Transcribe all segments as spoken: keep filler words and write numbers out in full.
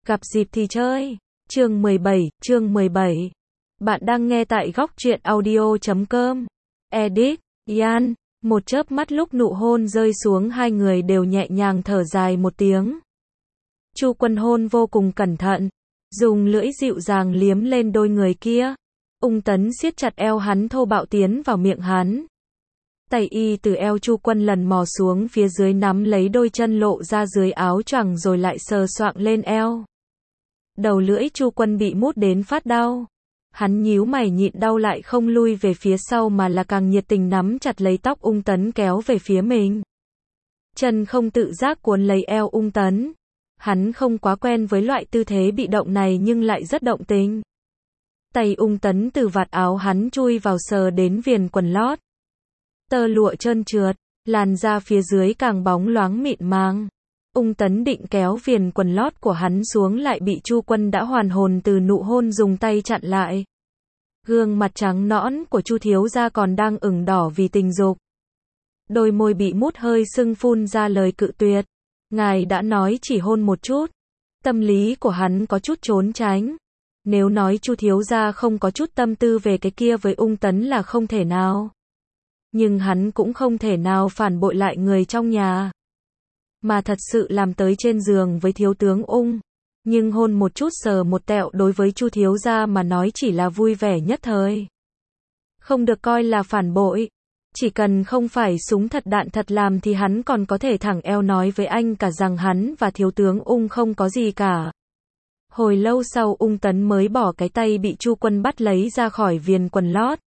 Gặp dịp thì chơi. Chương mười bảy, chương mười bảy. Bạn đang nghe tại góc truyện audio chấm com. Edit, Ian. Một chớp mắt lúc nụ hôn rơi xuống hai người đều nhẹ nhàng thở dài một tiếng. Chu Quân hôn vô cùng cẩn thận, dùng lưỡi dịu dàng liếm lên đôi người kia. Ung Tấn siết chặt eo hắn thô bạo tiến vào miệng hắn. Tay y từ eo Chu Quân lần mò xuống phía dưới nắm lấy đôi chân lộ ra dưới áo choàng rồi lại sờ soạng lên eo. Đầu lưỡi Chu Quân bị mút đến phát đau. Hắn nhíu mày nhịn đau lại không lui về phía sau mà là càng nhiệt tình nắm chặt lấy tóc Ung Tấn kéo về phía mình. Chân không tự giác cuốn lấy eo Ung Tấn. Hắn không quá quen với loại tư thế bị động này nhưng lại rất động tình. Tay Ung Tấn từ vạt áo hắn chui vào sờ đến viền quần lót. Tơ lụa trơn trượt, làn da phía dưới càng bóng loáng mịn màng. Ung Tấn định kéo viền quần lót của hắn xuống lại bị Chu Quân đã hoàn hồn từ nụ hôn dùng tay chặn lại. Gương mặt trắng nõn của Chu thiếu gia còn đang ửng đỏ vì tình dục. Đôi môi bị mút hơi sưng phun ra lời cự tuyệt. Ngài đã nói chỉ hôn một chút. Tâm lý của hắn có chút trốn tránh. Nếu nói Chu thiếu gia không có chút tâm tư về cái kia với Ung Tấn là không thể nào. Nhưng hắn cũng không thể nào phản bội lại người trong nhà. Mà thật sự làm tới trên giường với thiếu tướng Ung. Nhưng hôn một chút sờ một tẹo đối với Chu thiếu gia mà nói chỉ là vui vẻ nhất thời. Không được coi là phản bội. Chỉ cần không phải súng thật đạn thật làm thì hắn còn có thể thẳng eo nói với anh cả rằng hắn và thiếu tướng Ung không có gì cả. Hồi lâu sau Ung Tấn mới bỏ cái tay bị Chu Quân bắt lấy ra khỏi viền quần lót.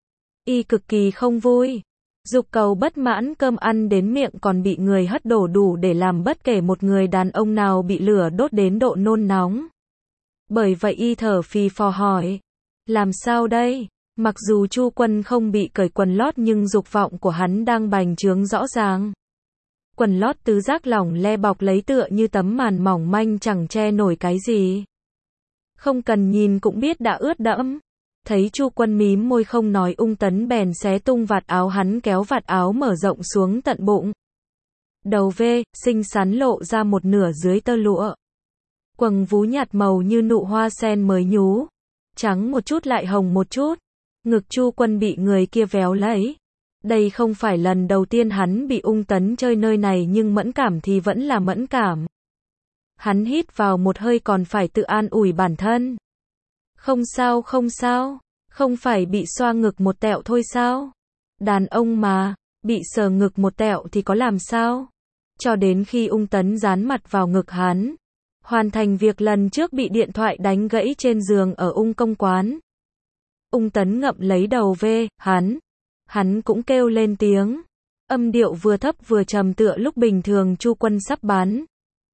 Y cực kỳ không vui. Dục cầu bất mãn cơm ăn đến miệng còn bị người hất đổ đủ để làm bất kể một người đàn ông nào bị lửa đốt đến độ nôn nóng. Bởi vậy y thở phì phò hỏi. Làm sao đây? Mặc dù Chu Quân không bị cởi quần lót nhưng dục vọng của hắn đang bành trướng rõ ràng. Quần lót tứ giác lỏng le bọc lấy tựa như tấm màn mỏng manh chẳng che nổi cái gì. Không cần nhìn cũng biết đã ướt đẫm. Thấy Chu Quân mím môi không nói Ung Tấn bèn xé tung vạt áo hắn kéo vạt áo mở rộng xuống tận bụng. Đầu V, xinh xắn lộ ra một nửa dưới tơ lụa. Quầng vú nhạt màu như nụ hoa sen mới nhú. Trắng một chút lại hồng một chút. Ngực Chu Quân bị người kia véo lấy. Đây không phải lần đầu tiên hắn bị Ung Tấn chơi nơi này nhưng mẫn cảm thì vẫn là mẫn cảm. Hắn hít vào một hơi còn phải tự an ủi bản thân. Không sao không sao, không phải bị xoa ngực một tẹo thôi sao? Đàn ông mà, bị sờ ngực một tẹo thì có làm sao? Cho đến khi Ung Tấn dán mặt vào ngực hắn. Hoàn thành việc lần trước bị điện thoại đánh gãy trên giường ở Ung Công Quán. Ung Tấn ngậm lấy đầu V, hắn. Hắn cũng kêu lên tiếng. Âm điệu vừa thấp vừa trầm tựa lúc bình thường Chu Quân sắp bắn.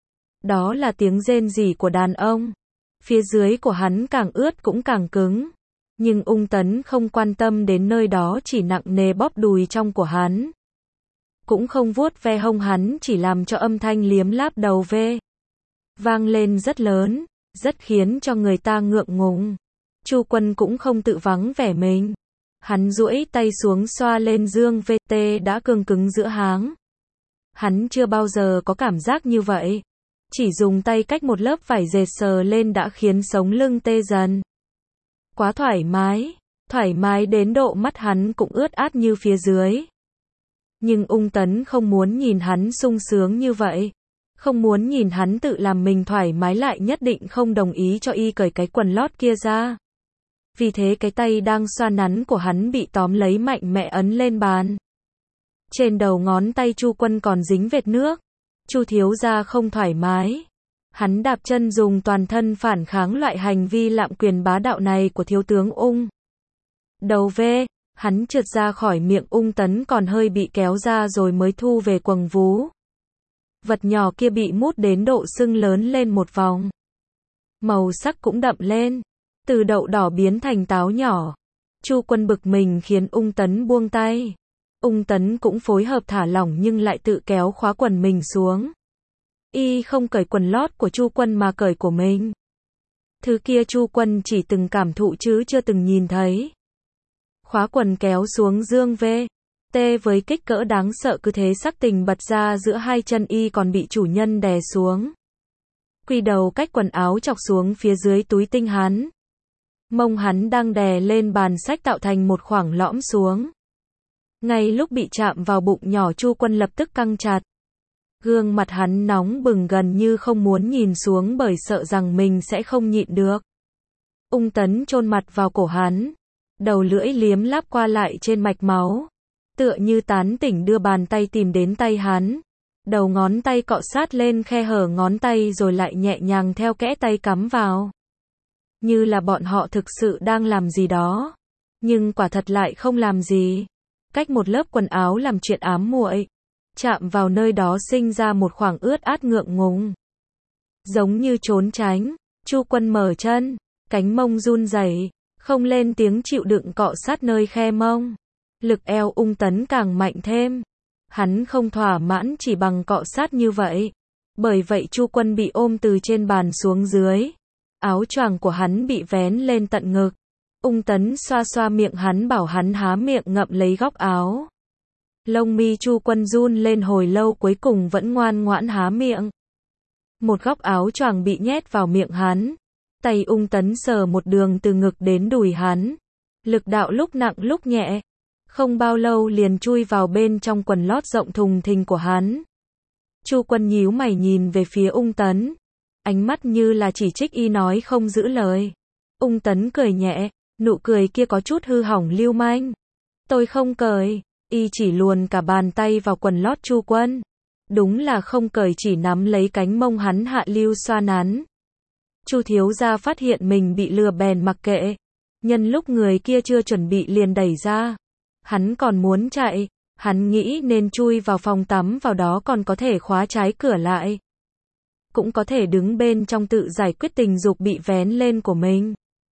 Đó là tiếng rên rỉ của đàn ông. Phía dưới của hắn càng ướt cũng càng cứng. Nhưng Ung Tấn không quan tâm đến nơi đó chỉ nặng nề bóp đùi trong của hắn. Cũng không vuốt ve hông hắn chỉ làm cho âm thanh liếm láp đầu V. Vang lên rất lớn, rất khiến cho người ta ngượng ngùng. Chu Quân cũng không tự vắng vẻ mình. Hắn duỗi tay xuống xoa lên dương V T đã cương cứng giữa háng. Hắn chưa bao giờ có cảm giác như vậy. Chỉ dùng tay cách một lớp vải dệt sờ lên đã khiến sống lưng tê dần. Quá thoải mái, thoải mái đến độ mắt hắn cũng ướt át như phía dưới. Nhưng Ung Tấn không muốn nhìn hắn sung sướng như vậy. Không muốn nhìn hắn tự làm mình thoải mái lại nhất định không đồng ý cho y cởi cái quần lót kia ra. Vì thế cái tay đang xoa nắn của hắn bị tóm lấy mạnh mẽ ấn lên bàn. Trên đầu ngón tay Chu Quân còn dính vệt nước. Chu thiếu gia không thoải mái. Hắn đạp chân dùng toàn thân phản kháng loại hành vi lạm quyền bá đạo này của thiếu tướng Ung. Đầu V, hắn trượt ra khỏi miệng Ung Tấn còn hơi bị kéo ra rồi mới thu về quầng vú. Vật nhỏ kia bị mút đến độ sưng lớn lên một vòng. Màu sắc cũng đậm lên. Từ đậu đỏ biến thành táo nhỏ. Chu Quân bực mình khiến Ung Tấn buông tay. Ung Tấn cũng phối hợp thả lỏng nhưng lại tự kéo khóa quần mình xuống. Y không cởi quần lót của Chu Quân mà cởi của mình. Thứ kia Chu Quân chỉ từng cảm thụ chứ chưa từng nhìn thấy. Khóa quần kéo xuống dương V. T với kích cỡ đáng sợ cứ thế sắc tình bật ra giữa hai chân y còn bị chủ nhân đè xuống. Quy đầu cách quần áo chọc xuống phía dưới túi tinh hắn. Mông hắn đang đè lên bàn sách tạo thành một khoảng lõm xuống. Ngay lúc bị chạm vào bụng nhỏ, Chu Quân lập tức căng chặt. Gương mặt hắn nóng bừng gần như không muốn nhìn xuống bởi sợ rằng mình sẽ không nhịn được. Ung Tấn chôn mặt vào cổ hắn, đầu lưỡi liếm láp qua lại trên mạch máu, tựa như tán tỉnh đưa bàn tay tìm đến tay hắn. Đầu ngón tay cọ sát lên khe hở ngón tay rồi lại nhẹ nhàng theo kẽ tay cắm vào. Như là bọn họ thực sự đang làm gì đó, nhưng quả thật lại không làm gì. Cách một lớp quần áo làm chuyện ám muội, chạm vào nơi đó sinh ra một khoảng ướt át ngượng ngùng. Giống như trốn tránh, Chu Quân mở chân, cánh mông run rẩy, không lên tiếng chịu đựng cọ sát nơi khe mông. Lực eo Ung Tấn càng mạnh thêm. Hắn không thỏa mãn chỉ bằng cọ sát như vậy. Bởi vậy Chu Quân bị ôm từ trên bàn xuống dưới. Áo choàng của hắn bị vén lên tận ngực. Ung Tấn xoa xoa miệng hắn bảo hắn há miệng ngậm lấy góc áo. Lông mi Chu Quân run lên hồi lâu cuối cùng vẫn ngoan ngoãn há miệng. Một góc áo choàng bị nhét vào miệng hắn. Tay Ung Tấn sờ một đường từ ngực đến đùi hắn. Lực đạo lúc nặng lúc nhẹ. Không bao lâu liền chui vào bên trong quần lót rộng thùng thình của hắn. Chu Quân nhíu mày nhìn về phía Ung Tấn. Ánh mắt như là chỉ trích y nói không giữ lời. Ung Tấn cười nhẹ, nụ cười kia có chút hư hỏng lưu manh. Tôi không cười, y chỉ luồn cả bàn tay vào quần lót Chu Quân. Đúng là không cười, chỉ nắm lấy cánh mông hắn hạ lưu xoa nắn. Chu thiếu gia phát hiện mình bị lừa bèn mặc kệ. Nhân lúc người kia chưa chuẩn bị liền đẩy ra. Hắn còn muốn chạy, hắn nghĩ nên chui vào phòng tắm, vào đó còn có thể khóa trái cửa lại. Cũng có thể đứng bên trong tự giải quyết tình dục bị vén lên của mình.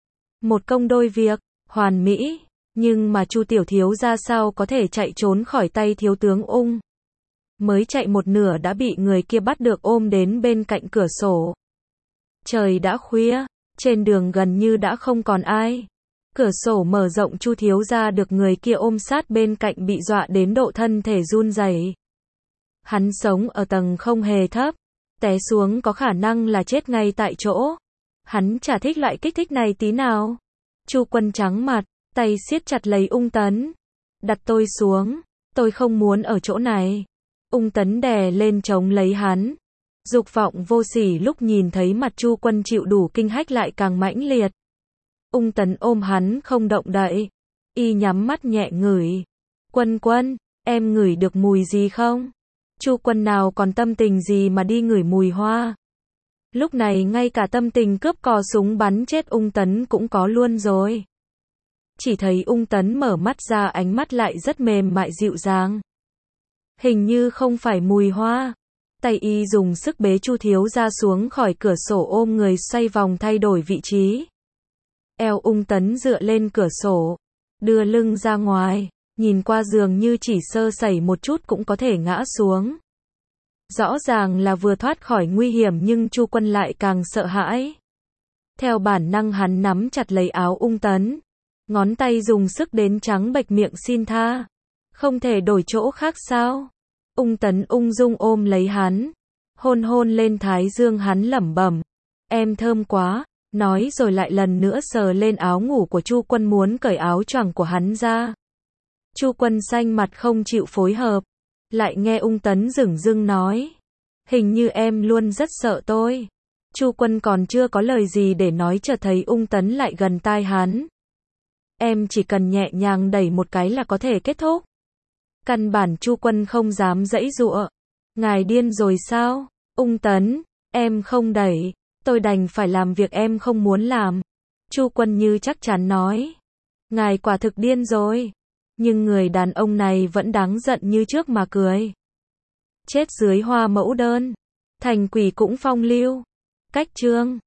Một công đôi việc, hoàn mỹ, nhưng mà Chu tiểu thiếu gia sao có thể chạy trốn khỏi tay thiếu tướng Ung. Mới chạy một nửa đã bị người kia bắt được ôm đến bên cạnh cửa sổ. Trời đã khuya, trên đường gần như đã không còn ai. Cửa sổ mở rộng, Chu thiếu gia được người kia ôm sát bên cạnh bị dọa đến độ thân thể run rẩy. Hắn sống ở tầng không hề thấp, té xuống có khả năng là chết ngay tại chỗ. Hắn chả thích loại kích thích này tí nào. Chu Quân trắng mặt, tay siết chặt lấy Ung Tấn. Đặt tôi xuống, tôi không muốn ở chỗ này. Ung Tấn đè lên chống lấy hắn. Dục vọng vô sỉ lúc nhìn thấy mặt Chu Quân chịu đủ kinh hách lại càng mãnh liệt. Ung Tấn ôm hắn không động đậy. Y nhắm mắt nhẹ ngửi. Quân Quân, em ngửi được mùi gì không? Chu Quân nào còn tâm tình gì mà đi ngửi mùi hoa. Lúc này ngay cả tâm tình cướp cò súng bắn chết Ung Tấn cũng có luôn rồi. Chỉ thấy Ung Tấn mở mắt ra, ánh mắt lại rất mềm mại dịu dàng. Hình như không phải mùi hoa. Tay y dùng sức bế Chu thiếu gia xuống khỏi cửa sổ, ôm người xoay vòng thay đổi vị trí. Eo Ung Tấn dựa lên cửa sổ, đưa lưng ra ngoài, nhìn qua dường như chỉ sơ sẩy một chút cũng có thể ngã xuống. Rõ ràng là vừa thoát khỏi nguy hiểm nhưng Chu Quân lại càng sợ hãi. Theo bản năng hắn nắm chặt lấy áo Ung Tấn, ngón tay dùng sức đến trắng bệch miệng xin tha. Không thể đổi chỗ khác sao? Ung Tấn ung dung ôm lấy hắn, hôn hôn lên thái dương hắn lẩm bẩm, em thơm quá, nói rồi lại lần nữa sờ lên áo ngủ của Chu Quân muốn cởi áo choàng của hắn ra. Chu Quân xanh mặt không chịu phối hợp, lại nghe Ung Tấn dửng dưng nói, hình như em luôn rất sợ tôi. Chu Quân còn chưa có lời gì để nói chợt thấy Ung Tấn lại gần tai hắn. Em chỉ cần nhẹ nhàng đẩy một cái là có thể kết thúc. Căn bản Chu Quân không dám giãy giụa. Ngài điên rồi sao? Ung Tấn, em không đẩy, tôi đành phải làm việc em không muốn làm. Chu Quân như chắc chắn nói. Ngài quả thực điên rồi. Nhưng người đàn ông này vẫn đáng giận như trước mà cười. Chết dưới hoa mẫu đơn. Thành quỷ cũng phong lưu. Cách chương